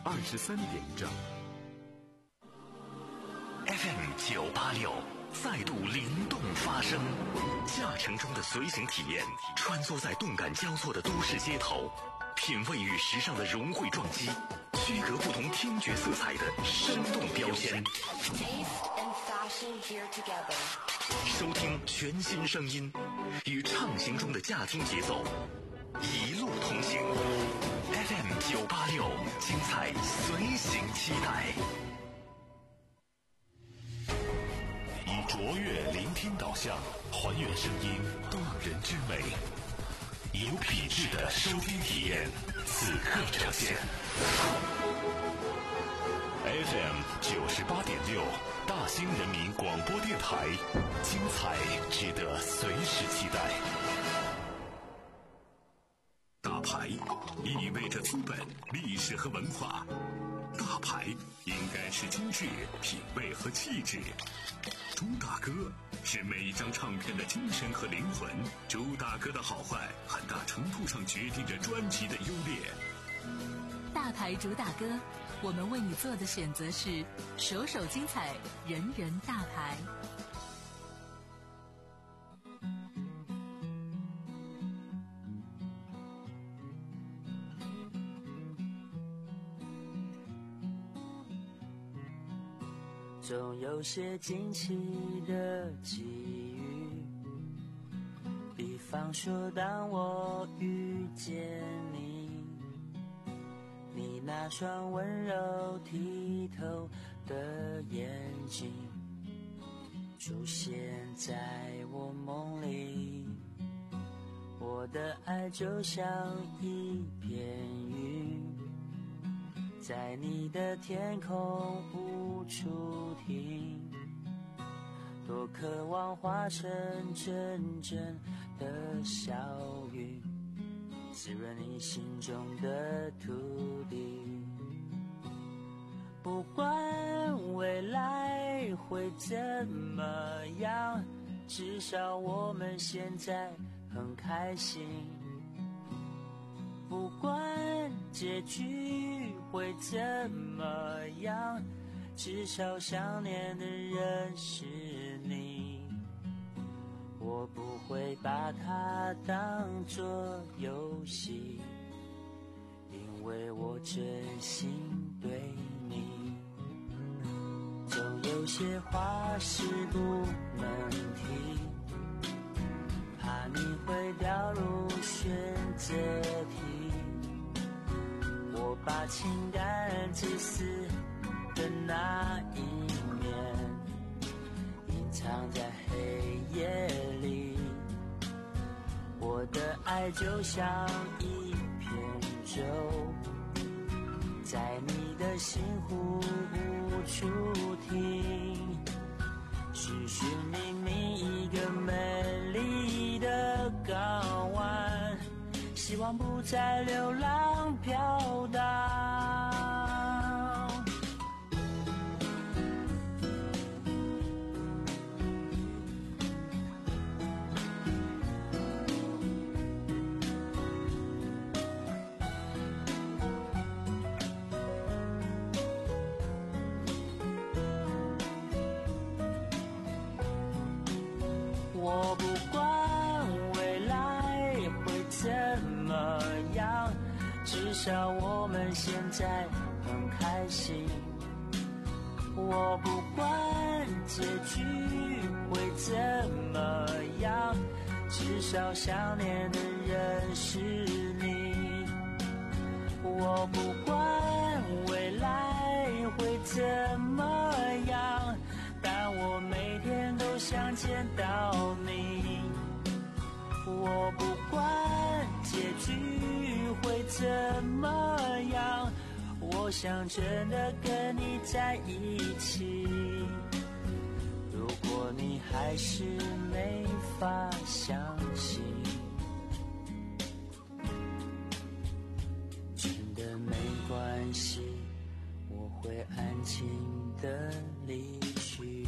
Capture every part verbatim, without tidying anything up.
二十三点一兆。 F M 九八六再度灵动发声，驾乘中的随行体验，穿梭在动感交错的都市街头，品味与时尚的融汇撞击，区隔不同听觉色彩的生动标签。收听全新声音，与畅行中的驾听节奏，一路同行。F M 九八六，精彩随行期待。以卓越聆听导向，还原声音动人之美，有品质的收听体验，此刻呈现。F M 九十八点六，大兴人民广播电台，精彩值得随时期待。大牌意味着资本、历史和文化，大牌应该是精致、品味和气质。朱大哥是每一张唱片的精神和灵魂，朱大哥的好坏很大程度上决定着专辑的优劣。 大牌主打歌，我们为你做的选择是首首精彩，人人大牌。 总有些惊奇的际遇，比方说当我遇见你，你那双温柔剔透的眼睛出现在我梦里，我的爱就像一片云，在你的天空无处停，多渴望化成真正的小雨，滋润你心中的土地。不管未来会怎么样，至少我们现在很开心。不管结局会怎么样，至少想念的人是你。我不会把它当作游戏，因为我真心对你。总有些话是不能提，怕你会掉入选择题。我把情感自私的那一面隐藏在黑夜里，我的爱就像一片舟，在你的心湖无处停，寻寻觅觅一个美丽的港湾，希望不再流浪飘荡。我不管未来会怎么样，至少我们现在很开心。我不管结局会怎么样，至少想念的人是你。我不管未来会怎么样，但我每天都想见到你。我不管结局会怎么样，我想真的跟你在一起。如果你还是没法相信，真的没关系，我会安静的离去。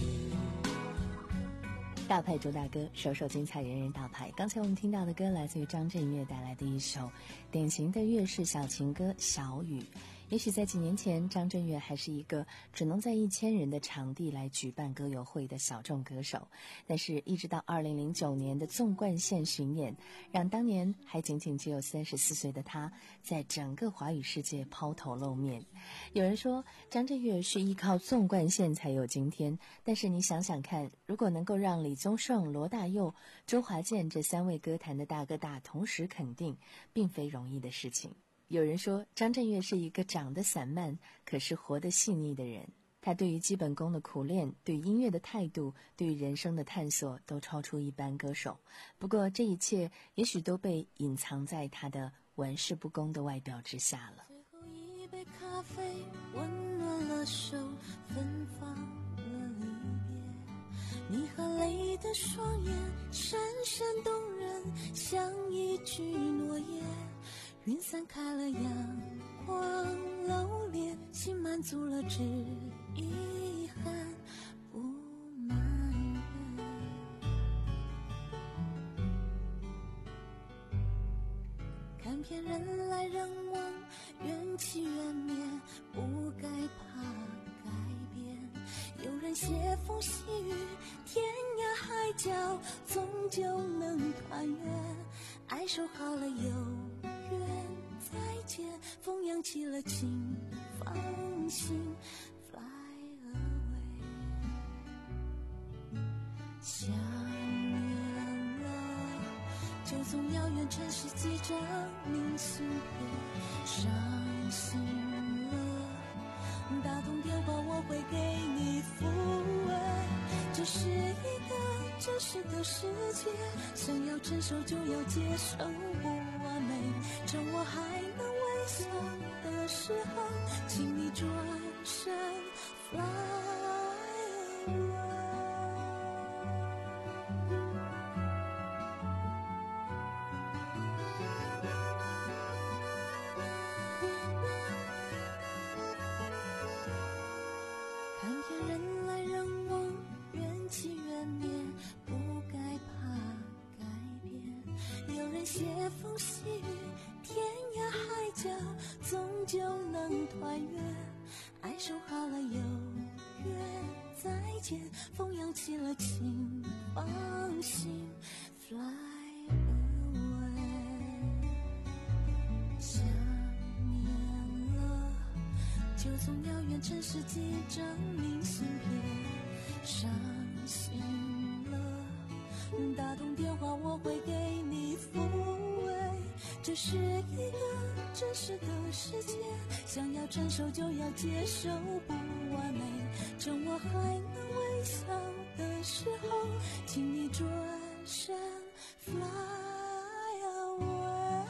大牌主打歌，首首精彩，人人大牌。刚才我们听到的歌来自于张震岳带来的一首典型的粤式小情歌《小雨》， 也许在几年前，张震岳还是一个只能在一千人的场地来举办歌友会的小众歌手，但是一直到二零零九年的纵贯线巡演，让当年还仅仅只有三十四岁的他，在整个华语世界抛头露面。有人说张震岳是依靠纵贯线才有今天，但是你想想看，如果能够让李宗盛、罗大佑、周华健这三位歌坛的大哥大同时肯定，并非容易的事情。有人说张震岳是一个长得散漫可是活得细腻的人，他对于基本功的苦练，对音乐的态度，对于人生的探索都超出一般歌手。不过这一切也许都被隐藏在他的玩世不恭的外表之下了。 最后一杯咖啡温暖了手，芬芳了离别，你含泪的双眼闪闪动人，像一句诺言，云散开了阳光露脸，心满足了只遗憾不埋怨。看遍人来人往，缘起缘灭，不该怕改变。有人携风细雨，天涯海角，终究能团圆。爱守好了有再见，风扬起了情，放心 fly away。 想念了，就从遥远城市寄张明信片。伤心了，打通电话我会给你抚慰。这是一个真实的世界，想要承受就要接受不完美。趁我还能微笑的时候，请你转身 fly away。 看遍人来人往，缘起缘灭，不该怕改变。有人携风细雨，天涯海角，终究能团圆。爱守好了有约再见，风扬起了情，放心 fly away。 想念了，就从遥远城市寄张明信片。伤心了，打通电话我会给你抚慰。这是一个真实的世界，想要承受就要接受不完美。趁我还能微笑的时候，请你转身 fly away。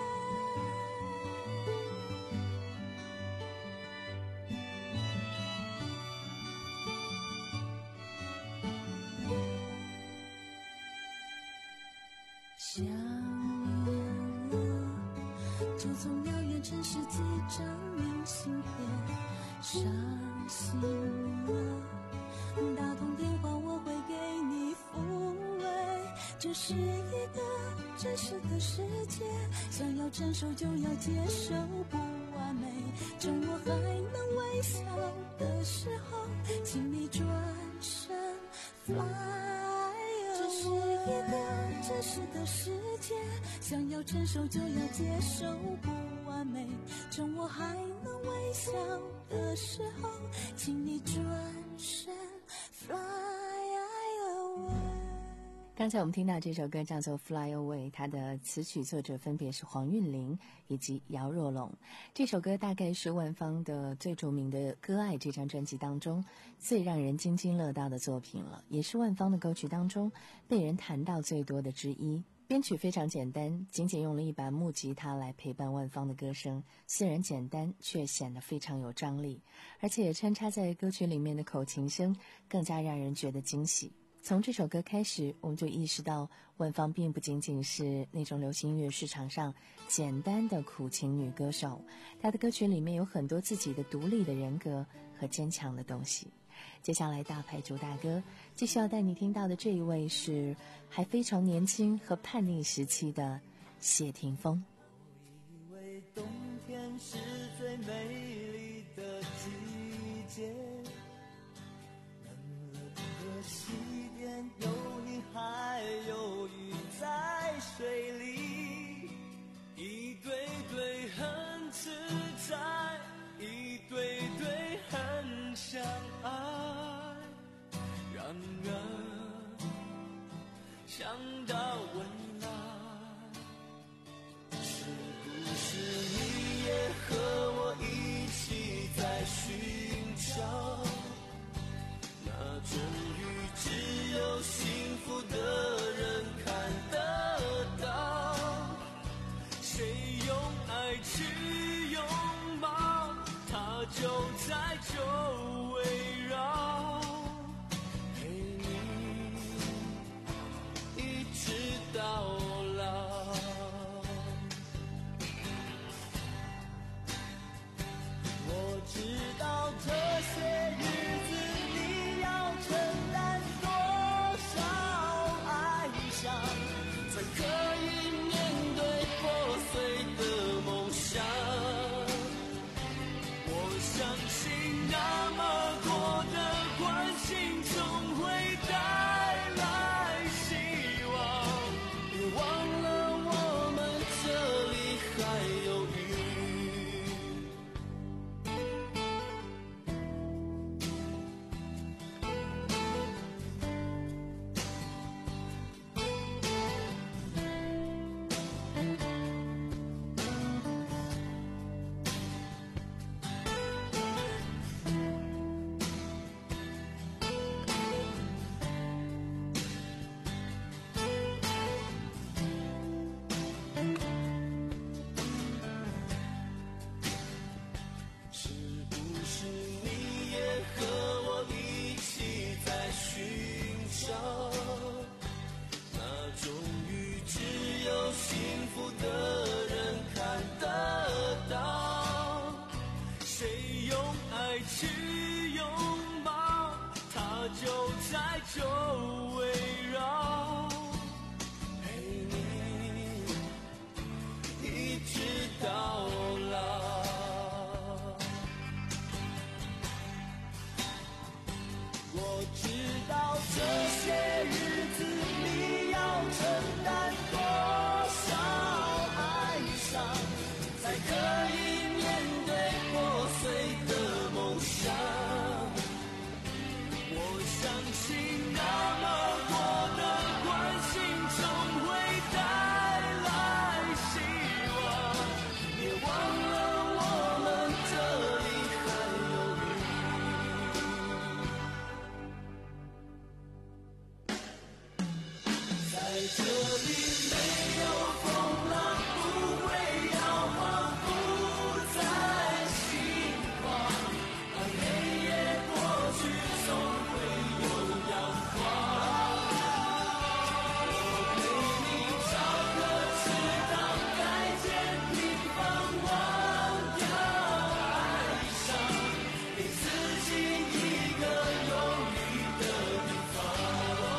想念了，就从遥远城市寄张明信片。伤心了，打通电话我会给你抚慰。这是一个真实的世界，想要承受就要接受不完美。趁我还能微笑的时候，请你转身 fly away。 这是一个真实的世界，想要承受就要接受不完美。趁我还能微笑的时候，请你转身 fly away。 刚才我们听到这首歌叫做 Fly Away， 它的词曲作者分别是黄韵玲以及姚若龙。这首歌大概是万芳的最著名的《歌爱》这张专辑当中最让人津津乐道的作品了，也是万芳的歌曲当中被人谈到最多的之一。编曲非常简单，仅仅用了一把木吉他来陪伴万芳的歌声，虽然简单却显得非常有张力，而且也穿插在歌曲里面的口琴声更加让人觉得惊喜。从这首歌开始，我们就意识到万芳并不仅仅是那种流行音乐市场上简单的苦情女歌手，她的歌曲里面有很多自己的独立的人格和坚强的东西。接下来大牌主大歌继续要带你听到的这一位是还非常年轻和叛逆时期的谢霆锋。 我以为冬天是最美到温暖。是不是你也和我一起在寻找那终于只有幸福的人看得到？谁用爱去拥抱，它就在周围绕，陪你一直到老。我知道这些日子你要承担多少哀伤，才可以面对破碎的梦想。我相信那么多的关心总会带来希望，别忘了我们这里还有雨。是不是你也和我一起在寻找那终于只有幸福的人看得到？谁用爱去拥抱，它就在周围绕，陪你一直到老。我知道这些日子你要承担多少哀伤，才可以面对破碎的梦想。我相信那么多的关心总会带来希望，别忘了我们这里还有雨。在这里没有风浪，不会摇晃，不再心慌。当黑夜过去，总会有阳光。我陪你找个池塘，改建平房，忘掉哀伤，给自己一个有雨的地方。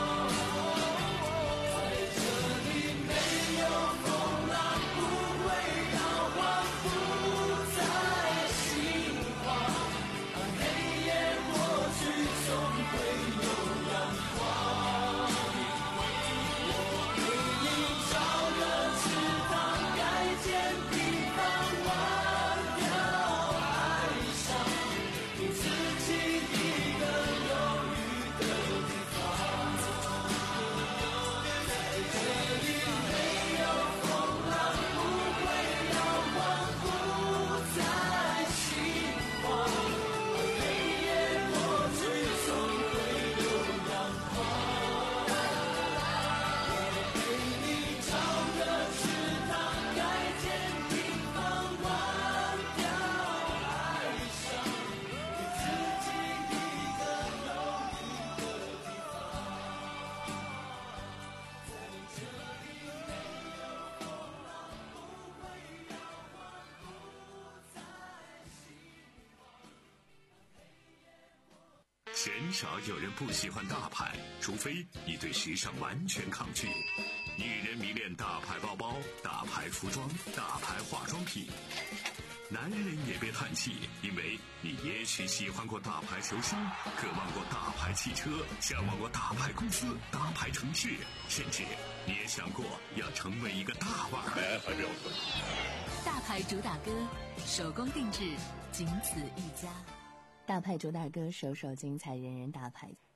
鲜少有人不喜欢大牌，除非你对时尚完全抗拒。女人迷恋大牌包包、大牌服装、大牌化妆品。男人也别叹气，因为你也许喜欢过大牌球星，渴望过大牌汽车，向往过大牌公司、大牌城市，甚至你也想过要成为一个大腕。 大牌主打歌，手工定制，仅此一家。 大牌主打歌，首首精彩，人人大牌。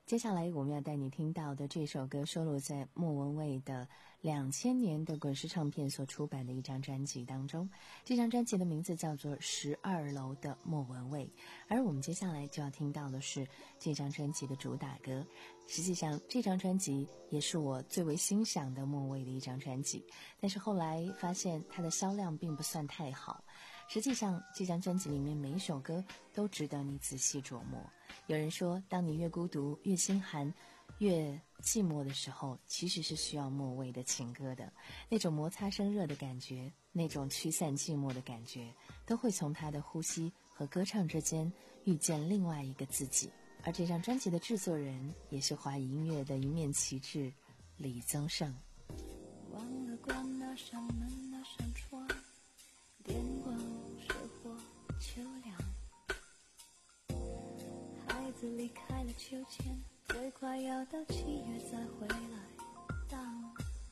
接下来我们要带你听到的这首歌收录在莫文蔚的两千年的滚石唱片所出版的一张专辑当中，这张专辑的名字叫做《十二楼的莫文蔚》，而我们接下来就要听到的是这张专辑的主打歌。实际上这张专辑也是我最为欣赏的莫蔚的一张专辑，但是后来发现它的销量并不算太好。实际上这张专辑里面每一首歌都值得你仔细琢磨。有人说，当你越孤独越心寒越寂寞的时候，其实是需要莫蔚的情歌的，那种摩擦生热的感觉，那种驱散寂寞的感觉，都会从他的呼吸和歌唱之间遇见另外一个自己。而这张专辑的制作人也是华语音乐的一面旗帜，李宗盛。 忘了关那扇门那扇窗，电光射火秋凉，孩子离开了秋千，最快要到七月再回来荡，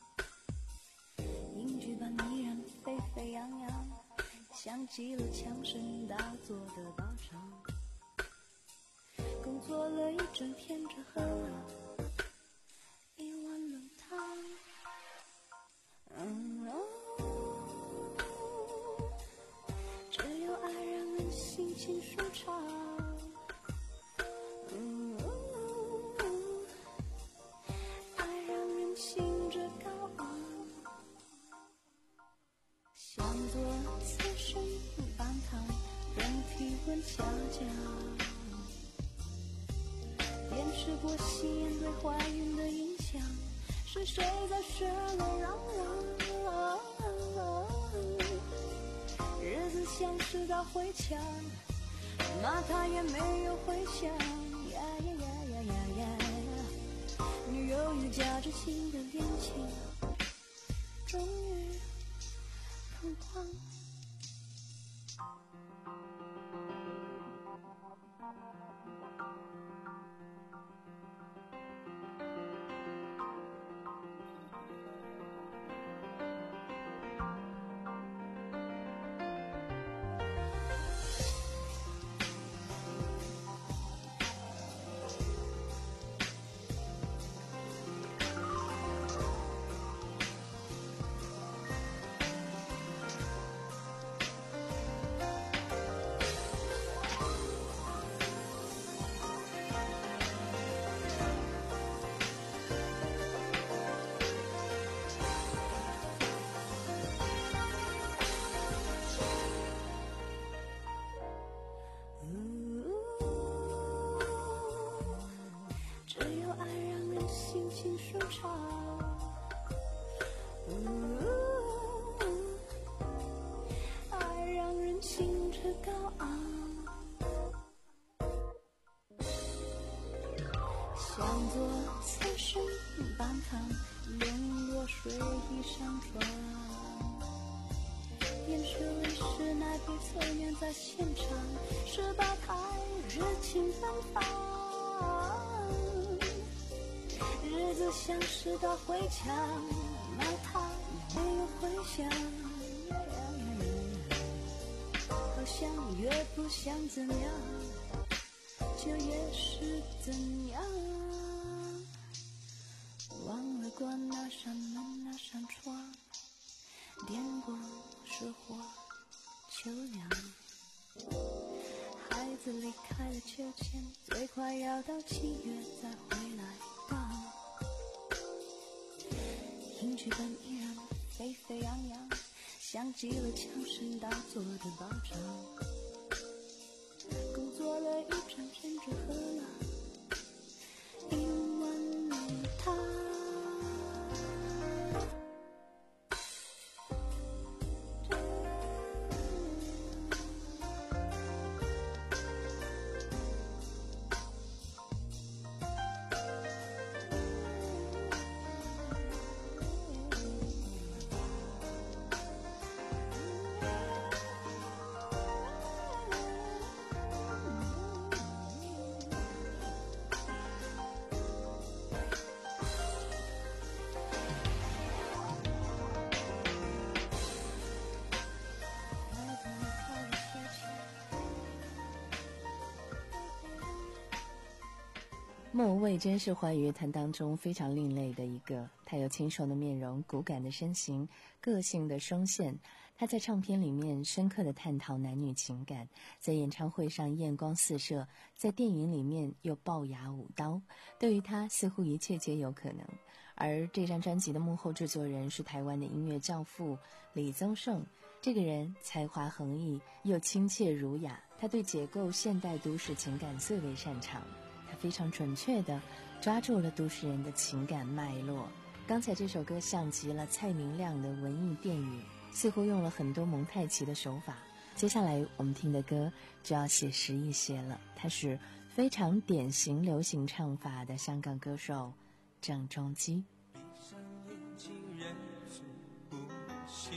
英剧般依然沸沸扬扬，像极了枪声大作的包场，工作了一整天，只喝了一碗冷汤。嗯哦，只有爱让人心情舒畅。嗯哦，爱让人兴致高昂，向左侧身半躺，任体温下降。辨识过吸烟对怀孕的影响，是谁在室内嚷嚷？日子像是道回墙，骂他也没有回响。呀呀呀呀呀呀呀！女友也夹着新的恋情，终于疯狂。爱让人兴致高昂，向左侧身半躺，用热水衣上床，电视里是那对侧面在现场，十八台热情奔放，日子像是道回墙，骂他也没有回响，好像越不想怎样，就越是怎样。忘了关那扇门那扇窗，电光射火秋凉，孩子离开了秋千，最快要到七月再回来荡，英剧般依然沸沸扬扬，像极了枪声大作的包场，工作了一整天，只喝了一碗浓汤。 莫文蔚真是华语乐坛当中非常另类的一个，她有清瘦的面容、骨感的身形、个性的声线。她在唱片里面深刻地探讨男女情感，在演唱会上艳光四射，在电影里面又爆牙舞刀。对于她，似乎一切皆有可能。而这张专辑的幕后制作人是台湾的音乐教父李宗盛，这个人才华横溢又亲切儒雅，他对解构现代都市情感最为擅长。他非常准确地抓住了都市人的情感脉络。刚才这首歌像极了蔡明亮的文艺电影，似乎用了很多蒙太奇的手法。接下来我们听的歌就要写实一些了，他是非常典型流行唱法的香港歌手郑中基。 闭上眼睛，忍住呼吸，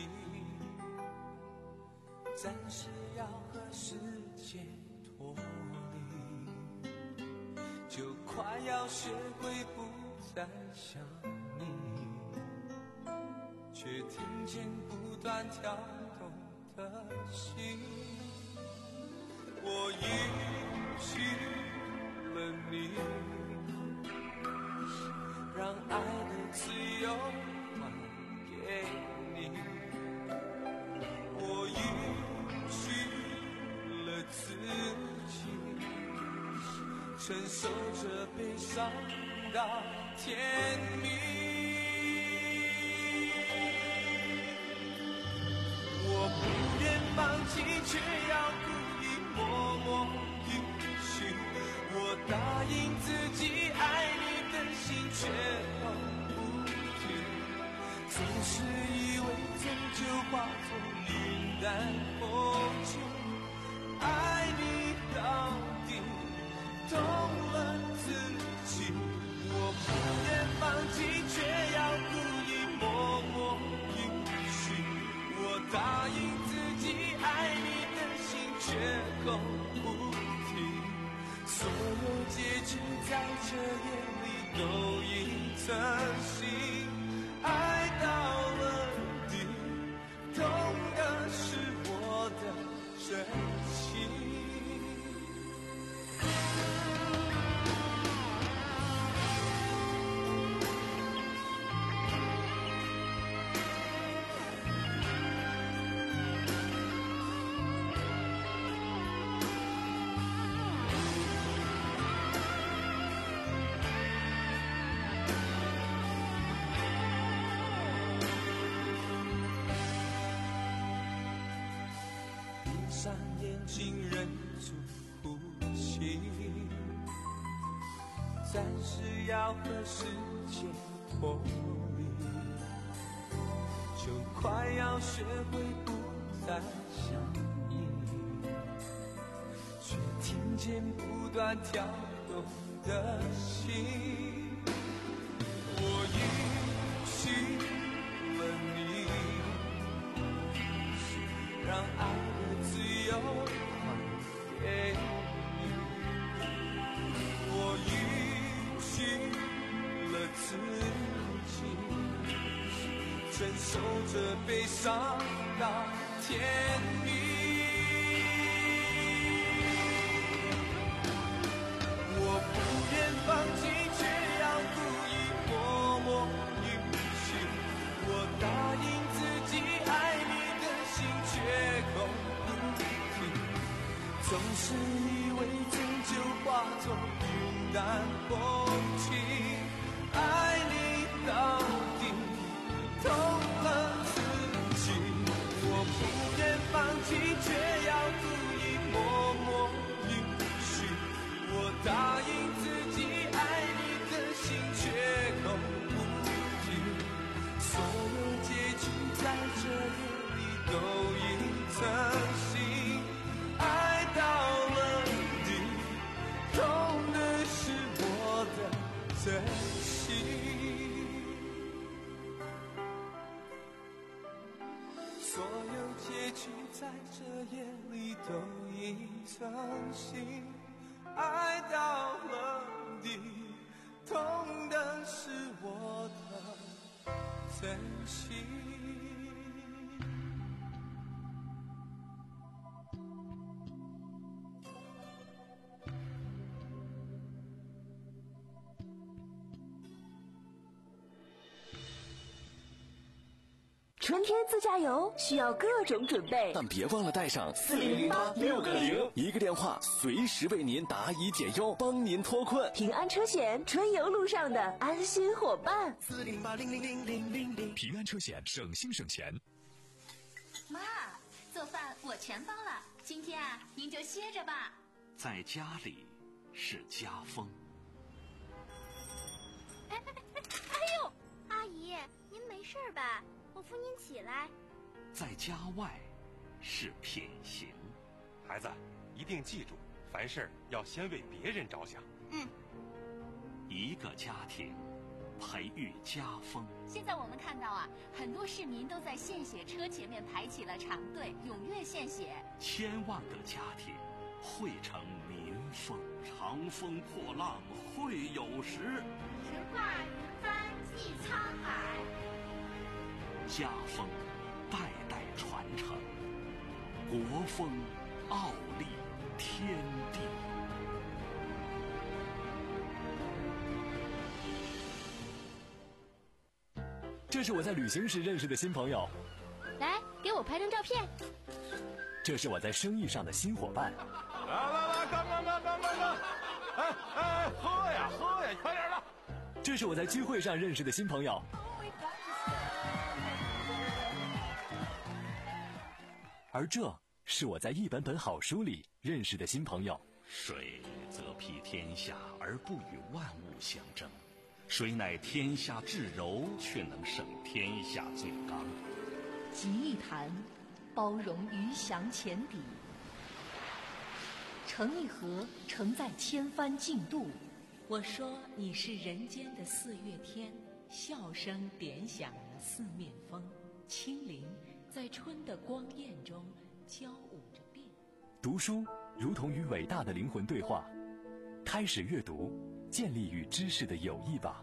暂时要和世界脱离，就快要学会不再想你，却听见不断跳动的心。我允许了你，让爱的自由还给你。我允许了自己，承受着悲伤到天明。我不愿放弃，却要故意默默允许。我答应自己爱你的心却放不停，总是以为终究化作云淡风轻。爱你到底痛了自己，我不愿放弃，却要故意默默允许。我答应自己爱你的心却口不提，所有结局在这夜里都已成型。爱到了底，痛的是我的真心。闭上眼睛，忍住呼吸，暂时要和世界脱离，就快要学会不再想你，却听见不断跳动的心。我允许了你，让爱的自由还给你。我允许了自己，承受着悲伤到天明。我不愿放弃，却要故意默默允许。我答应自己爱你的心却口不提，总是以为终究化作云淡风轻。爱你到底痛了自己，我不愿放弃，却要故意默默允许。我答应自己爱你的心却口不提，所有结局在这夜里都已成型。爱到了底，痛的是我的真心。所有结局在这夜里都已成型。爱到了底，痛的是我的真心。 春天自驾游需要各种准备， 但别忘了带上四零零八六个零， 一个电话随时为您答疑解忧，帮您脱困。 平安车险，春游路上的安心伙伴。 四零八零零零零零零， 平安车险，省心省钱。 妈，做饭我全包了，今天啊，您就歇着吧。 在家里是家风。 哎哎哎哎呦！阿姨，您没事吧？我扶您起来。 在家外是品行。 孩子，一定记住，凡事要先为别人着想。 嗯。 一个家庭培育家风。 现在我们看到啊，很多市民都在献血车前面排起了长队，踊跃献血。 千万个家庭汇成民风，长风破浪会有时。 直挂云帆济沧海。 家风代代传承，国风傲立天地。 这是我在旅行时认识的新朋友， 来给我拍张照片。 这是我在生意上的新伙伴。 来来来，干干干干干干！哎哎，喝呀喝呀，快点的！ 这是我在聚会上认识的新朋友。而这是我在一本本好书里认识的新朋友。 水则披天下而不与万物相争，谁乃天下至柔，却能胜天下最刚。 集一坛，包容鱼翔浅底；成一河，承载千帆竞渡。我说你是人间的四月天，笑声点响了四面风，清灵在春的光艳中交舞着变。 读书如同与伟大的灵魂对话，开始阅读，建立与知识的友谊吧。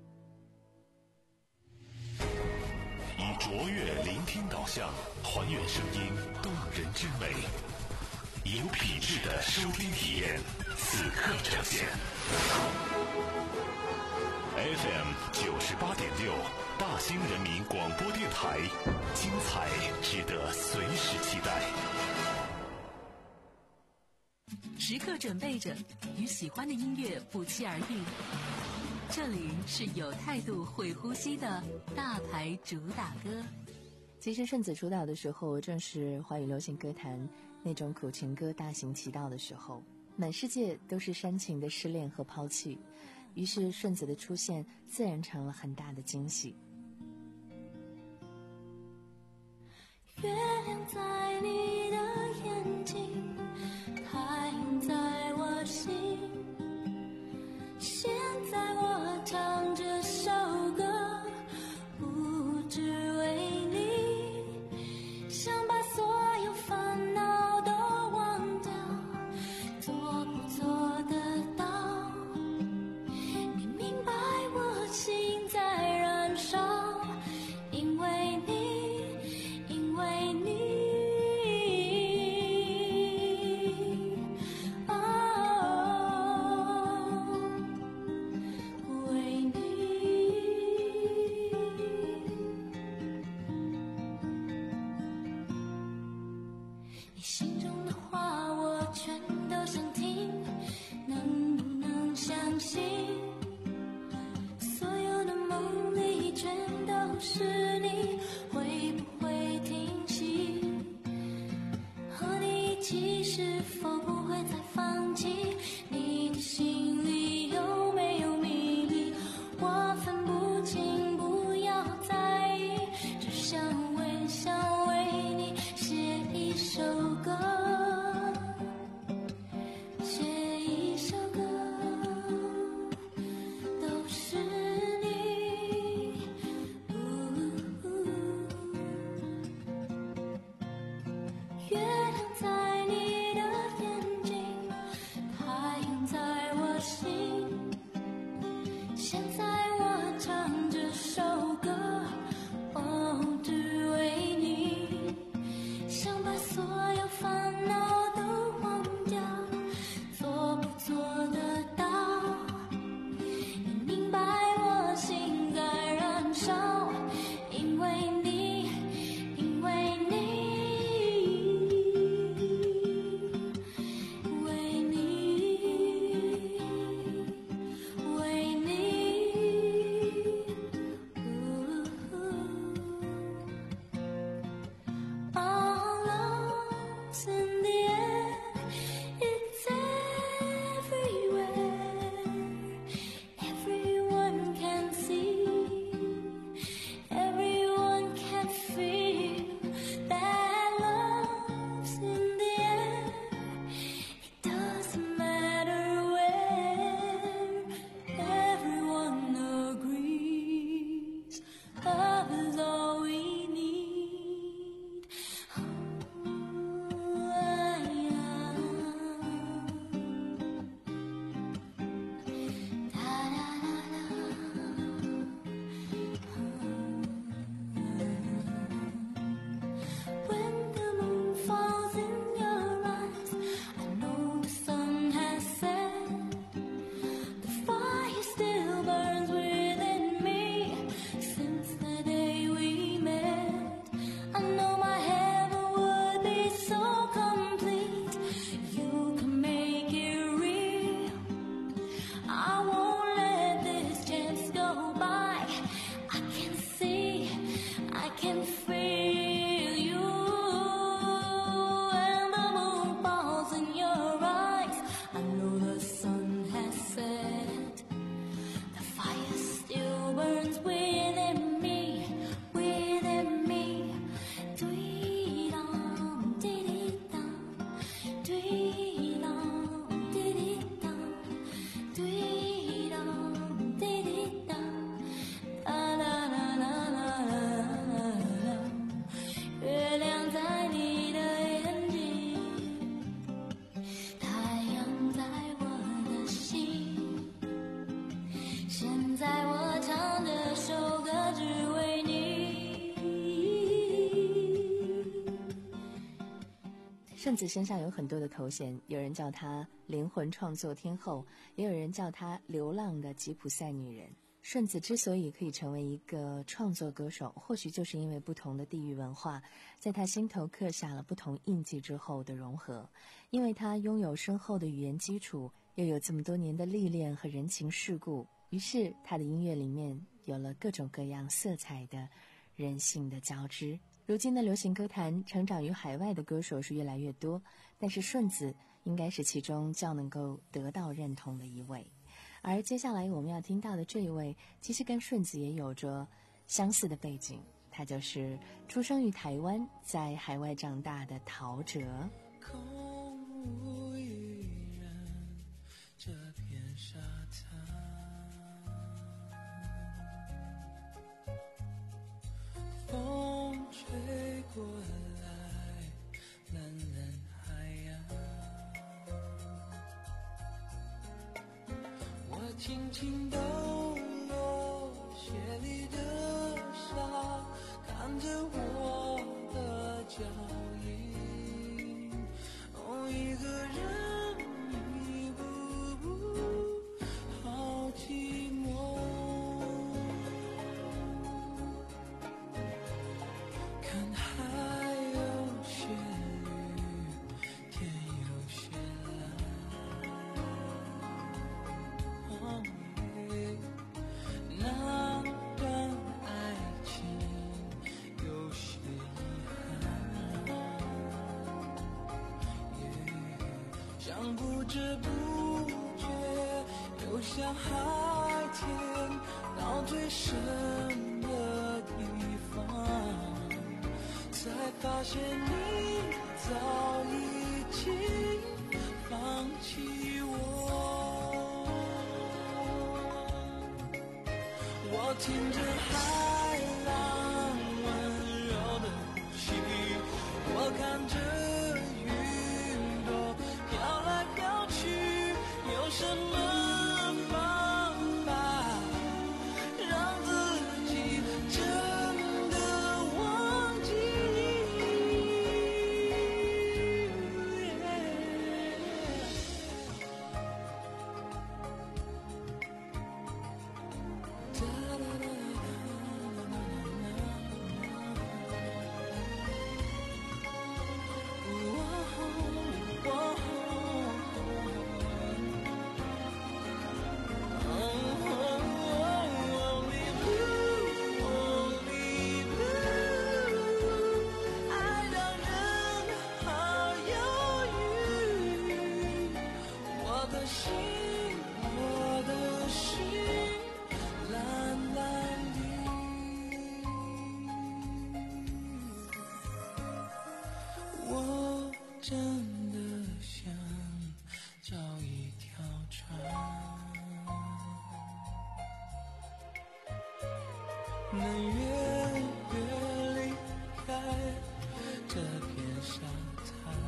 以卓越聆听导向，还原声音动人之美，有品质的收听体验，此刻呈现。F M 九十八点六，大兴人民广播电台，精彩值得随时期待。 时刻准备着与喜欢的音乐不期而遇。这里是有态度会呼吸的大牌主打歌。 其实顺子出道的时候，正是华语流行歌坛那种苦情歌大行其道的时候，满世界都是煽情的失恋和抛弃，于是顺子的出现自然成了很大的惊喜。 月亮在你的眼睛，它映在我心，现在我唱这首歌，不只为你，想把所有烦恼都忘掉，做不做得到？你明白我心在燃烧，因为你，因为你。是你会不会听起？和你一起是否不会再放弃？你的心里有没有秘密？我分不清，不要在意，只想微笑为你写一首歌，写一首歌，都是月亮在你的眼睛，它映在我心，现在我唱这首歌，哦，只为你，想把所有烦恼都忘掉，做不做得到？你明白我心在燃烧，因为你， the sun has set, the fire still burns within me, within me. Dee-dum, dee-dee-dum, dee-dum, dee-dee-dum, dee-dum, dee-dee-dum, la-la-la-la-la-la-la. 月亮在你的眼睛，太阳在我的心。现在我唱这首歌只为你。 顺子身上有很多的头衔，有人叫她灵魂创作天后，也有人叫她流浪的吉普赛女人。顺子之所以可以成为一个创作歌手，或许就是因为不同的地域文化在她心头刻下了不同印记之后的融合，因为她拥有深厚的语言基础，又有这么多年的历练和人情世故，于是她的音乐里面有了各种各样色彩的人性的交织。如今的流行歌坛，成长于海外的歌手是越来越多，但是顺子应该是其中较能够得到认同的一位。而接下来我们要听到的这一位，其实跟顺子也有着相似的背景，他就是出生于台湾，在海外长大的陶喆。 空无一人，这片沙滩，风吹过来，蓝蓝海洋。我轻轻抖落鞋里的沙，看着我的脚印。哦，一个人一步步，好寂寞。看海有些绿，天有些蓝。哦，那段爱情有些遗憾。像不知不觉游向海天，到最深的地方，才发现你早已经放弃我。我听着海浪温柔的呼吸，我看着云朵飘来飘去，有什么方法让自己真的忘记？真的想找一条船，能远远离开这片沙滩。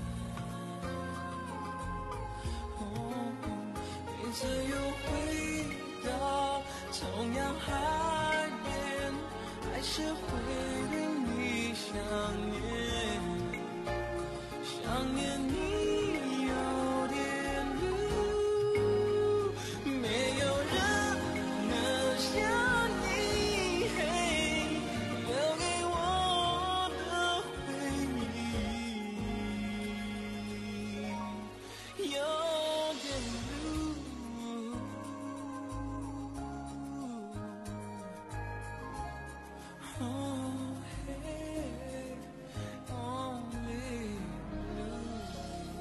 哦，每次又回到同样海边，还是会对你想念。想念你有点路，没有人能像你留给我的回忆，有点路。哦嘿，only。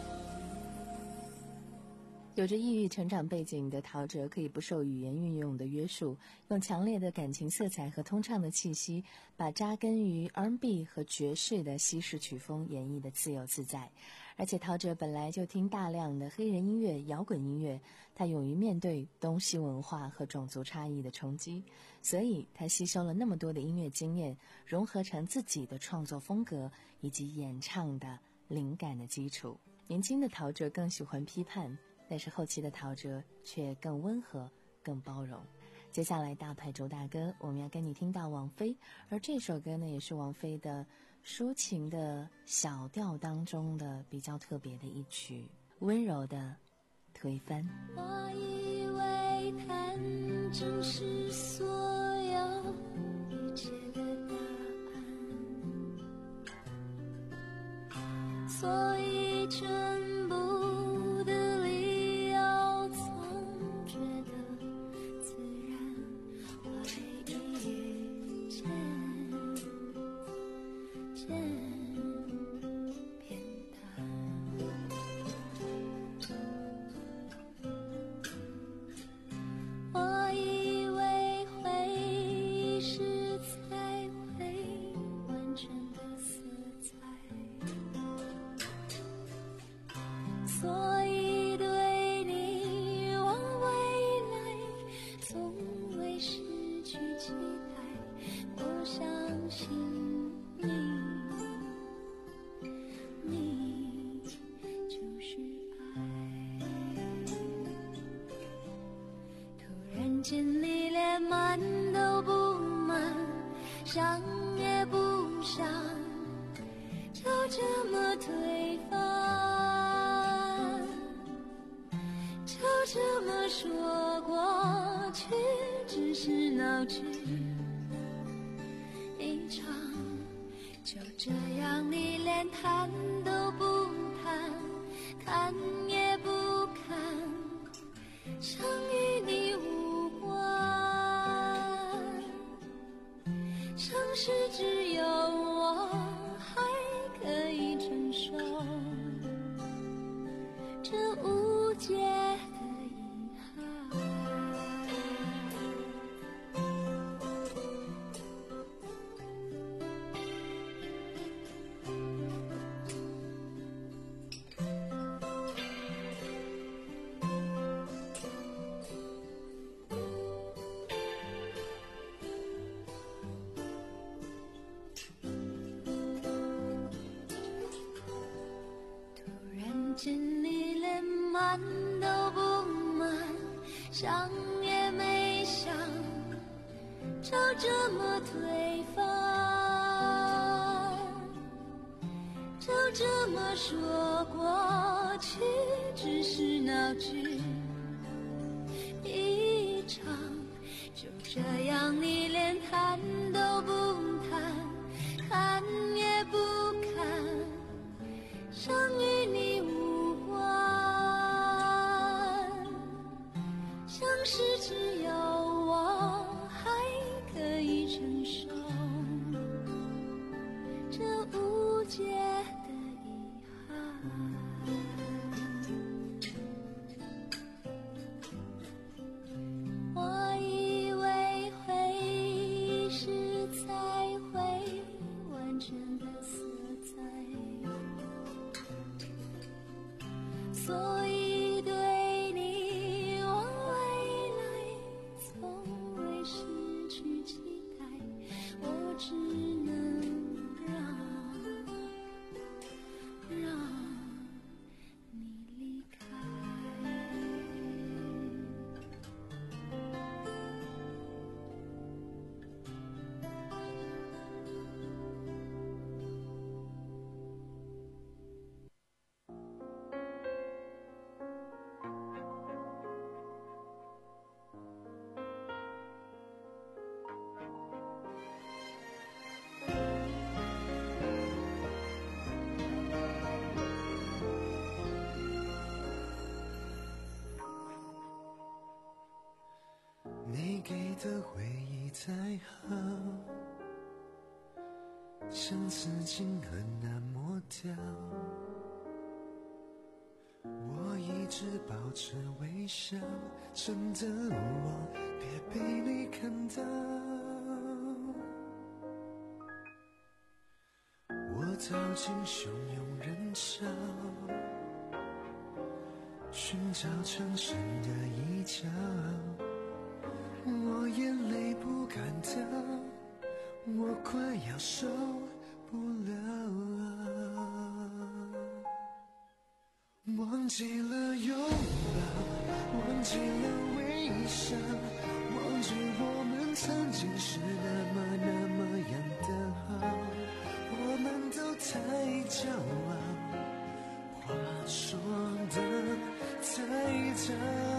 有着异域成长背景的陶喆可以不受语言运用的约束，用强烈的感情色彩和通畅的气息，把扎根于 R and B 和爵士的西式曲风演绎得自由自在。而且陶喆本来就听大量的黑人音乐、摇滚音乐，他勇于面对东西文化和种族差异的冲击，所以他吸收了那么多的音乐经验，融合成自己的创作风格以及演唱的灵感的基础。年轻的陶喆更喜欢批判，但是后期的陶喆却更温和、更包容。接下来大牌主打歌，我们要跟你听到王菲，而这首歌呢，也是王菲的抒情的小调当中的比较特别的一曲，温柔的推翻。 我以为弹正是所有一切的答案，所以全部的理由总觉得自然，我一渐渐变淡。我以为回忆是才会完整的色彩，所以对你往未来从未失去期待。我相信你，你就是爱。突然间你连满都不满，想也不想，就这么推翻，就这么说过去只是闹剧一场，就这样你连谈都不谈，看也不看，像与你无关，像是只有我还可以承受这无解的遗憾。见你连满都不满，想也没想，就这么推翻，就这么说过去只是闹剧一场，就这样你连谈都不谈，看也不看，像与你无关，像是只有我还可以承受这无解的遗憾。我以为回忆是才会完整的色彩，所以对你往未来从未失去期待，我只能让让你离开。 你给的回忆再好，相思竟很难抹掉。我一只保持微笑，真的我别被你看到。我走进汹涌人潮，寻找城市的一角，我眼泪不敢掉，我快要受不了。忘记了拥抱，忘记了微笑，忘记我们曾经是那么那么样的好，我们都太骄傲，话说的太早。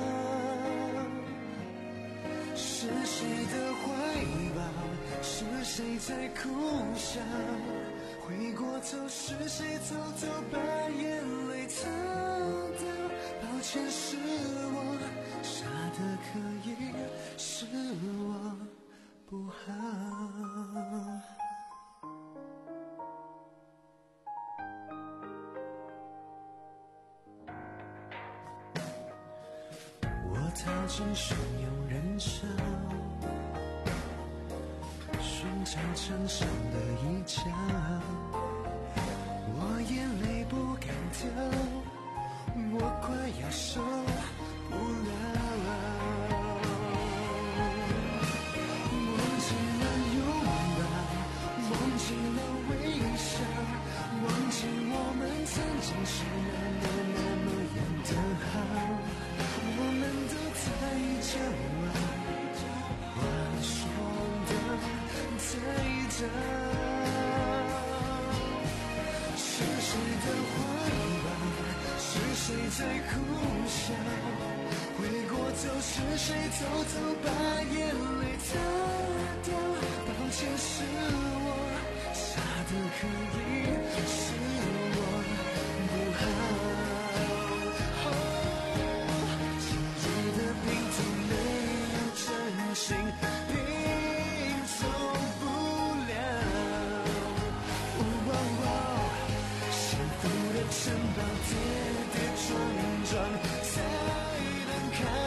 是谁的怀抱，是谁在苦笑，回过头是谁偷偷把眼泪擦掉。抱歉是我傻得可以，是我不好。我逃进汹涌人潮，寻找城上的一角，我眼泪不敢掉，我快要受不了。忘记了拥抱，忘记了微笑，忘记我们曾经是那么那么样的好，我们都太骄傲，话说的太早。是谁的怀抱，是谁在苦笑，回过头是谁偷偷把眼泪擦掉。抱歉是我傻得可以，是我不好。心拼凑不了，哦哦哦，幸福的城堡跌跌撞撞才能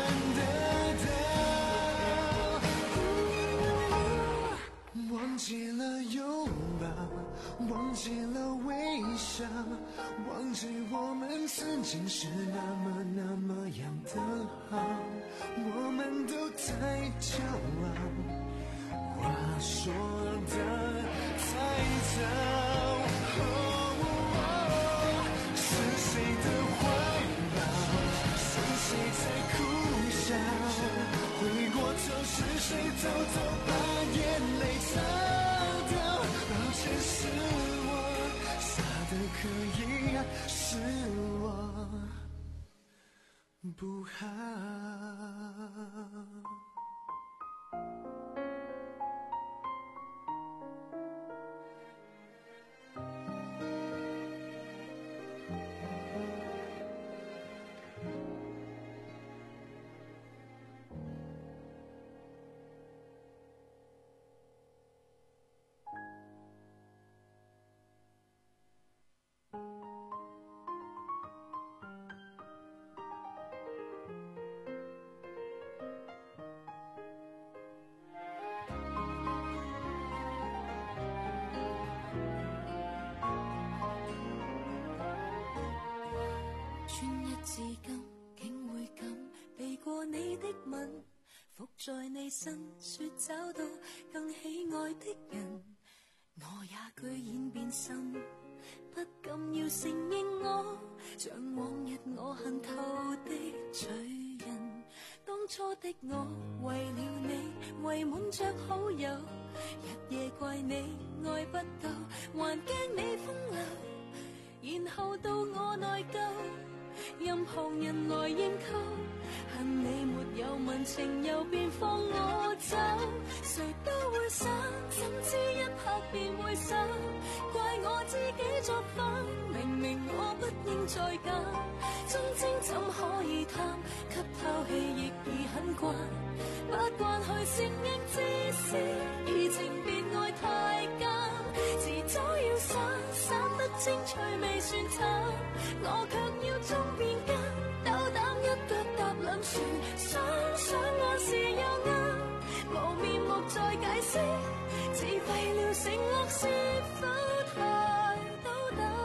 看得到。忘记了拥抱，忘记了微笑，忘记我们曾经是那么那么样的好，我们都太骄傲，话说的太早。哦哦，是谁的怀抱，是谁在苦笑，回过头是谁偷偷把眼泪擦掉。抱歉是我傻得可以，是我不好。 專一至今竟會咁避過你的吻，伏在你身說找到更喜愛的人，我也居然變心，不敢要承認我像往日我恨透的罪人。當初的我為了你圍滿着好友，日夜怪你愛不夠，還驚你風流，然後到我內疚，任旁人來驗購，恨你沒有問情又便放我走，誰都會想，怎知一拍便會散，怪我自己作反，明明我不應再揀，忠貞怎可以貪，給拋棄亦已很慣，不慣去善應之事，移情別愛太監，遲早要散，散得精彩未算慘，我卻要終變更斗膽。 兩船，想想我是又啱，無面目再解釋，自廢了承諾是否太斗膽？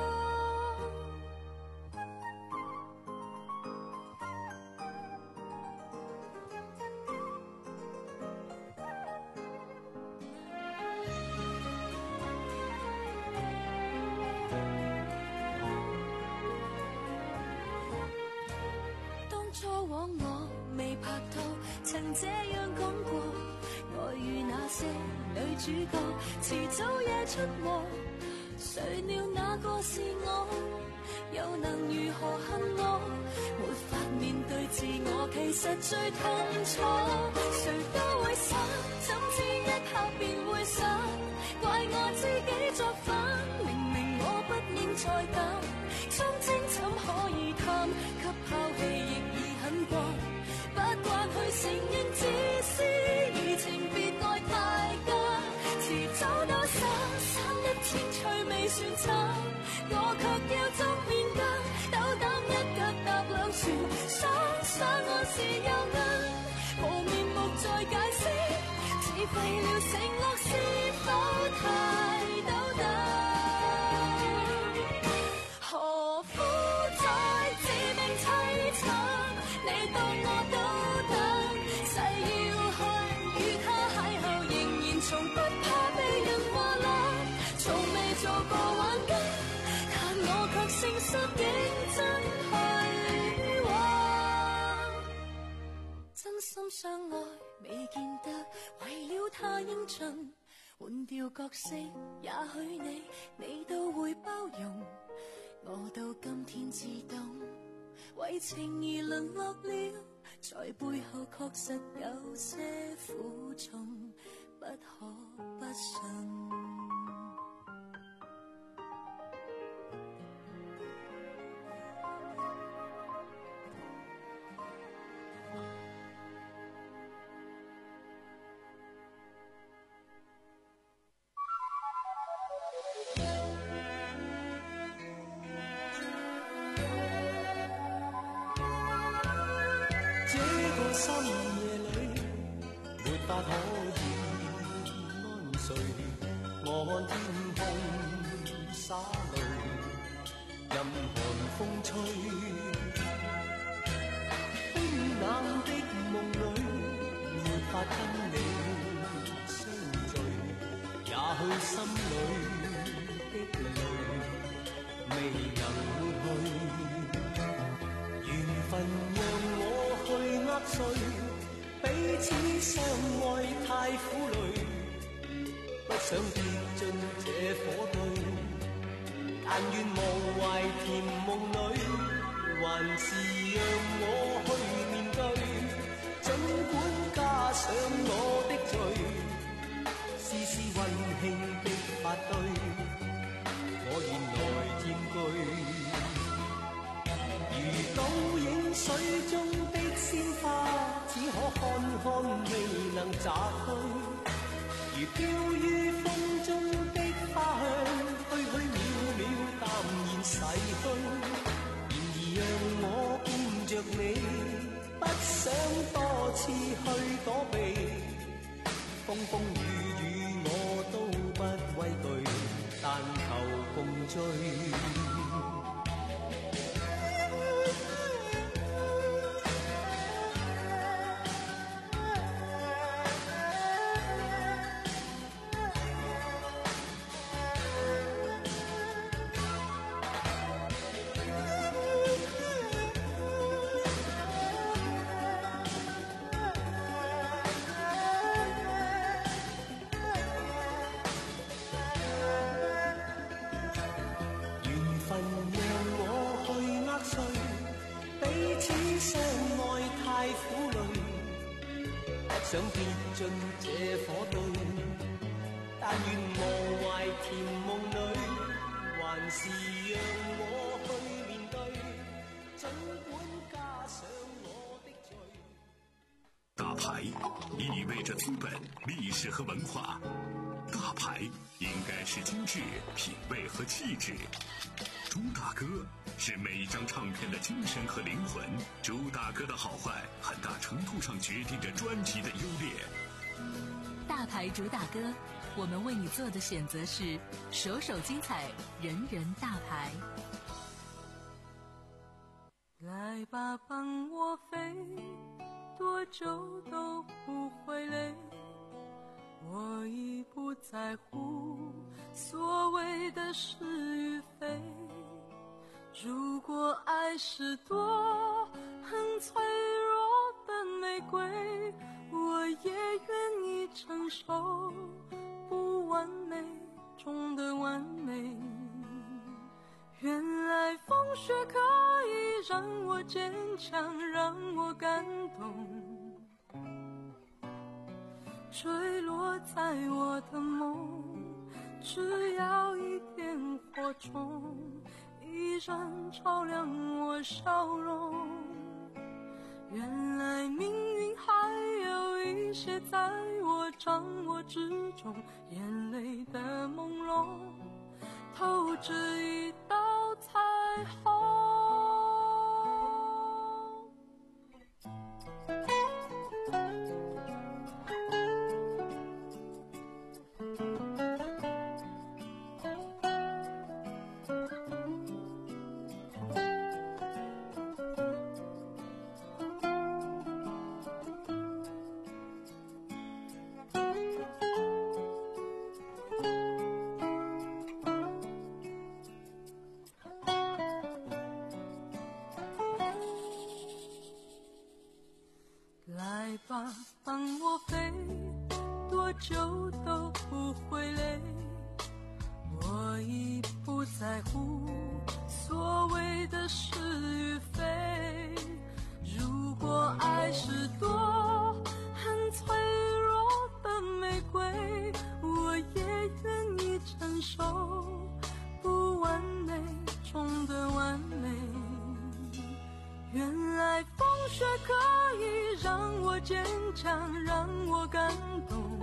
初往我未拍拖，曾這樣講過，我與那些女主角遲早也出禍，誰料那個是我，又能如何恨我？沒法面對自我，其實最痛楚，誰都會散，怎知一下便會散，怪我自己作反，明明我不應再等，蒼精怎可以貪，給拋棄亦不慣去承認自私，餘情別愛太假，遲早都散，散一天趣味算慘，我卻要執面巾，斗膽一腳踏兩船，想想我是又啱，無面目再解釋，自廢了承諾是否太斗膽？何苦再自命凄慘？你當我都等，誓要去與他邂逅，仍然從不怕被人話爛，從未做過玩家，但我卻誠心認真去玩。真心相愛未見得為了他英俊，換掉角色，也許你你都會包容，我到今天至懂。為情而淪落了，在背後確實有些苦衷，不可不信。 深夜裏沒法可以安睡，我看天空灑淚，任寒風吹，冰冷的夢裏沒法跟你相聚，也許心裏的淚未能抹去，緣分讓我去握碎，彼此相愛太苦累，不想跌進這火堆，但願忘懷甜夢裏，還是讓我去面對，儘管加上我的罪，絲絲溫馨的發堆，我願來佔據，如倒影水中的鮮花，只可看看未能摘去，如飄於風中的花香，虛虛渺渺淡然逝去。然而讓我伴着你，不想多次去躲避，風風雨雨我都不畏懼，但求共聚。想跌進這火堆，但願無懷甜夢裏，還是讓我去面對，儘管加上我的罪。 大牌意味着资本、历史和文化，大牌应该是精致、品味和气质。钟大哥是每一张唱片的精神和灵魂。朱大哥的好坏，很大程度上决定着专辑的优劣。 大牌朱大哥，我们为你做的选择是首首精彩，人人大牌。 来吧，帮我飞，多久都不会累。我已不在乎所谓的是与非。如果爱是朵很脆弱的玫瑰，我也愿意承受不完美中的完美。原来风雪可以让我坚强，让我感动，坠落在我的梦，只要一点火种，依然照亮我笑容。原来命运还有一些在我掌握之中，眼泪的朦胧透着一道彩虹。来吧，帮我飞，多久都不会累。我已不在乎所谓的是与非。如果爱是朵很脆弱的玫瑰，我也愿意承受不完美中的完美。原来风雪可以让我坚强，让我感动，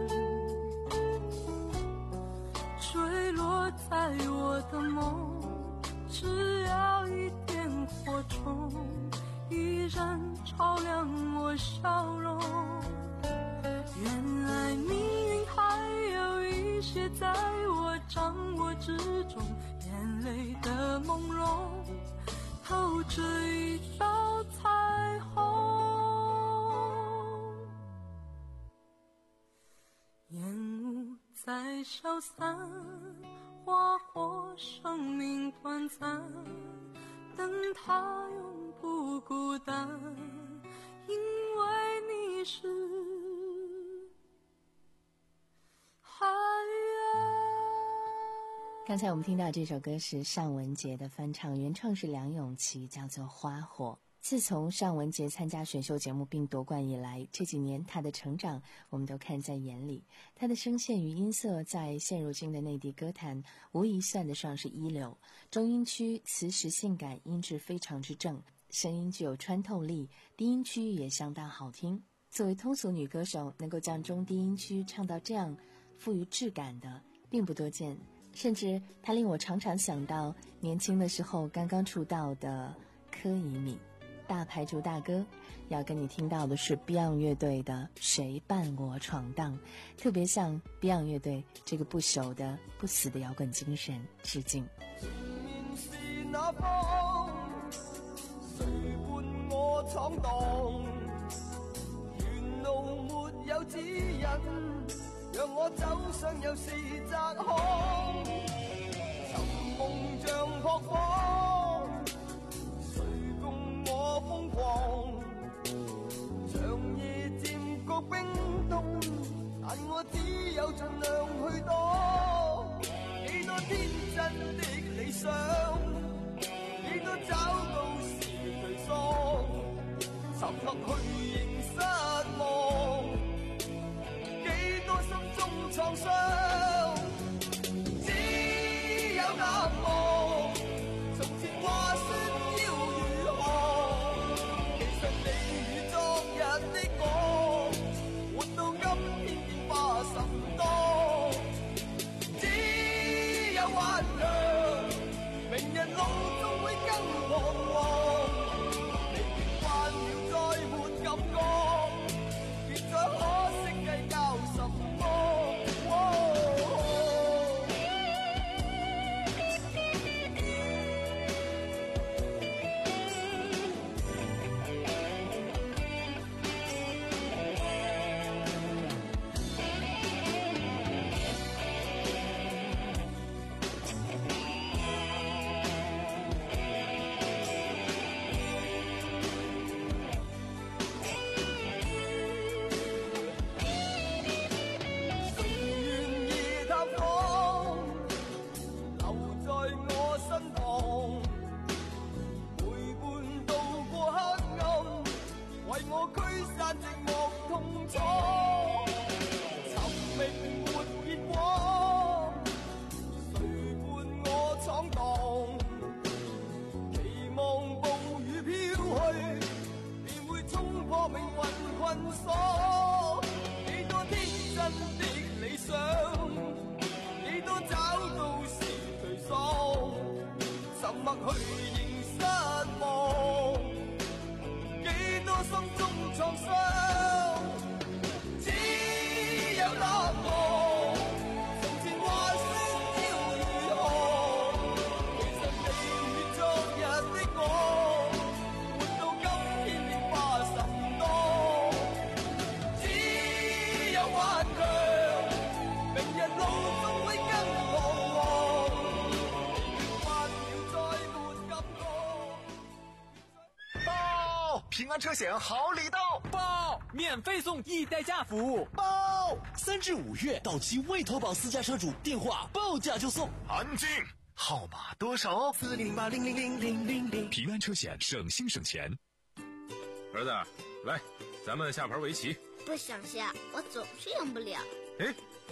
坠落在我的梦，只要一点火种，依然照亮我笑容。原来命运还有一些在我掌握之中，眼泪的朦胧透着一道彩虹。烟雾在消散，花火生命短暂，但它永不孤单，因为你是海岸。 刚才我们听到这首歌是尚雯婕的翻唱，原唱是梁咏琪，叫做《花火》。自从尚雯婕参加选秀节目并夺冠以来，这几年她的成长我们都看在眼里。她的声线与音色在现如今的内地歌坛无疑算得上是一流。中音区磁实性感，音质非常之正，声音具有穿透力，低音区也相当好听。作为通俗女歌手，能够将中低音区唱到这样富于质感的并不多见，甚至她令我常常想到年轻的时候刚刚出道的柯以敏。大牌朱大哥要跟你听到的是 Beyond 乐队的谁伴我闯荡，特别向 Beyond 乐队这个不朽的不死的摇滚精神致敬。 前面是那方，谁伴我闯荡，沿路没有指引，让我走上又是窄巷，寻梦像扑火，谁共我疯狂，长夜漸覺冰凍，但我只有盡量去躲，幾多天真的理想，幾多找到時頹喪，沉落去仍失望，幾多心中創傷，只有淡忘，從前話說要如何，其實你與昨日的我，活到今天變化甚多，只有頑強，明日路終會更黃。 絕望痛楚，尋覓沒結果，誰伴我闖蕩？期望暴雨飄去，便會衝破命運困鎖。幾多天真的理想，幾多找到時頹喪，沉默去認失望，幾多心中創傷，只有冷漠。從前話說要如何，其實你與昨日的我，活到今天變化甚多，只有頑強，明日路總會更彷徨，慣了再沒感覺。 报平安车险好礼到！ 报免费送易代驾服务！ 报三至五月到期未投保私家车主电话报价就送。 安静，号码多少？ 四零八零零零零零零。 平安车险，省心省钱。 儿子，来，咱们下盘围棋。 不想下，我总是赢不了。 哎。